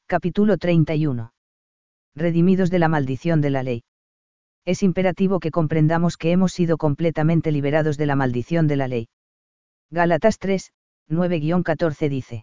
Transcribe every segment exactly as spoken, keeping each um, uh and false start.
Capítulo treinta y uno. Redimidos de la maldición de la ley. Es imperativo que comprendamos que hemos sido completamente liberados de la maldición de la ley. Gálatas tres, nueve a catorce dice.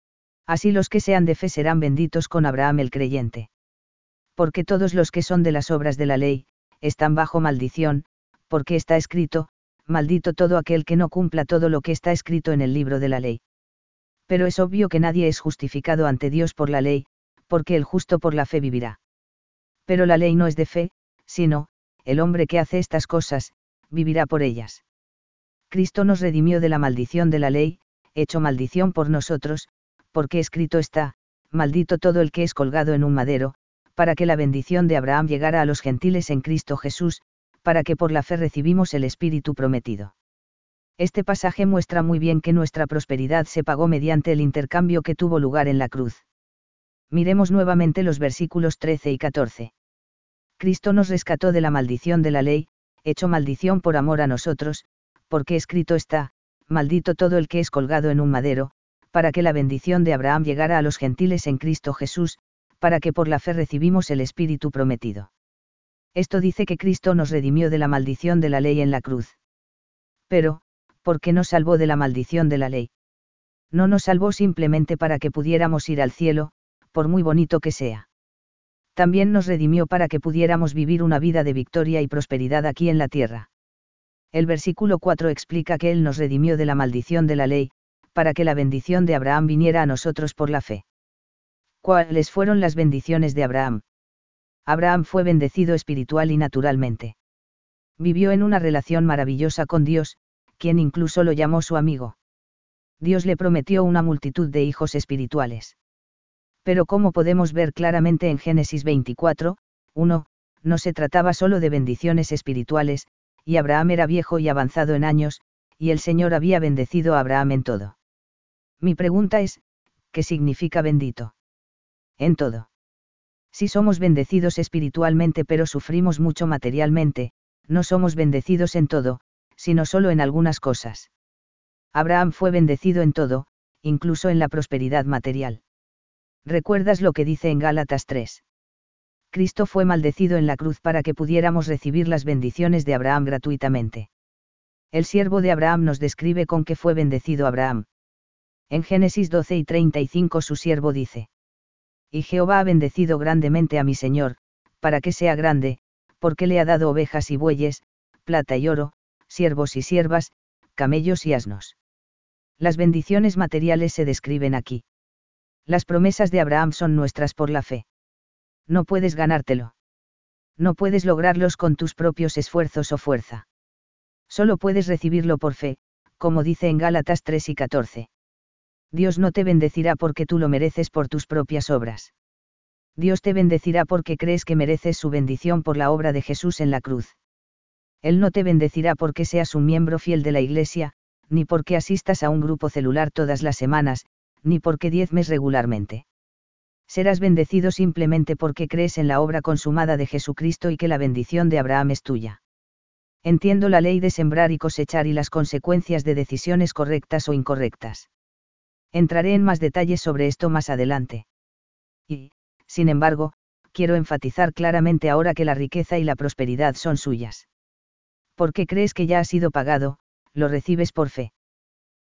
Así los que sean de fe serán benditos con Abraham el creyente. Porque todos los que son de las obras de la ley, están bajo maldición, porque está escrito, maldito todo aquel que no cumpla todo lo que está escrito en el libro de la ley. Pero es obvio que nadie es justificado ante Dios por la ley, porque el justo por la fe vivirá. Pero la ley no es de fe, sino, el hombre que hace estas cosas, vivirá por ellas. Cristo nos redimió de la maldición de la ley, hecho maldición por nosotros, porque escrito está, maldito todo el que es colgado en un madero, para que la bendición de Abraham llegara a los gentiles en Cristo Jesús, para que por la fe recibimos el Espíritu prometido. Este pasaje muestra muy bien que nuestra prosperidad se pagó mediante el intercambio que tuvo lugar en la cruz. Miremos nuevamente los versículos trece y catorce. Cristo nos rescató de la maldición de la ley, hecho maldición por amor a nosotros, porque escrito está, maldito todo el que es colgado en un madero, para que la bendición de Abraham llegara a los gentiles en Cristo Jesús, para que por la fe recibimos el Espíritu prometido. Esto dice que Cristo nos redimió de la maldición de la ley en la cruz. Pero, ¿por qué nos salvó de la maldición de la ley? No nos salvó simplemente para que pudiéramos ir al cielo, por muy bonito que sea. También nos redimió para que pudiéramos vivir una vida de victoria y prosperidad aquí en la tierra. El versículo cuatro explica que Él nos redimió de la maldición de la ley, para que la bendición de Abraham viniera a nosotros por la fe. ¿Cuáles fueron las bendiciones de Abraham? Abraham fue bendecido espiritual y naturalmente. Vivió en una relación maravillosa con Dios, quien incluso lo llamó su amigo. Dios le prometió una multitud de hijos espirituales. Pero como podemos ver claramente en Génesis veinticuatro, uno, no se trataba solo de bendiciones espirituales, y Abraham era viejo y avanzado en años, y el Señor había bendecido a Abraham en todo. Mi pregunta es, ¿qué significa bendito? En todo. Si somos bendecidos espiritualmente pero sufrimos mucho materialmente, no somos bendecidos en todo, sino solo en algunas cosas. Abraham fue bendecido en todo, incluso en la prosperidad material. ¿Recuerdas lo que dice en Gálatas tres? Cristo fue maldecido en la cruz para que pudiéramos recibir las bendiciones de Abraham gratuitamente. El siervo de Abraham nos describe con que fue bendecido Abraham. En Génesis doce y treinta y cinco su siervo dice. Y Jehová ha bendecido grandemente a mi señor, para que sea grande, porque le ha dado ovejas y bueyes, plata y oro, siervos y siervas, camellos y asnos. Las bendiciones materiales se describen aquí. Las promesas de Abraham son nuestras por la fe. No puedes ganártelo. No puedes lograrlos con tus propios esfuerzos o fuerza. Solo puedes recibirlo por fe, como dice en Gálatas tres y catorce. Dios no te bendecirá porque tú lo mereces por tus propias obras. Dios te bendecirá porque crees que mereces su bendición por la obra de Jesús en la cruz. Él no te bendecirá porque seas un miembro fiel de la Iglesia, ni porque asistas a un grupo celular todas las semanas, ni porque diezmes regularmente. Serás bendecido simplemente porque crees en la obra consumada de Jesucristo y que la bendición de Abraham es tuya. Entiendo la ley de sembrar y cosechar y las consecuencias de decisiones correctas o incorrectas. Entraré en más detalles sobre esto más adelante. Y, sin embargo, quiero enfatizar claramente ahora que la riqueza y la prosperidad son suyas. Porque crees que ya ha sido pagado, lo recibes por fe.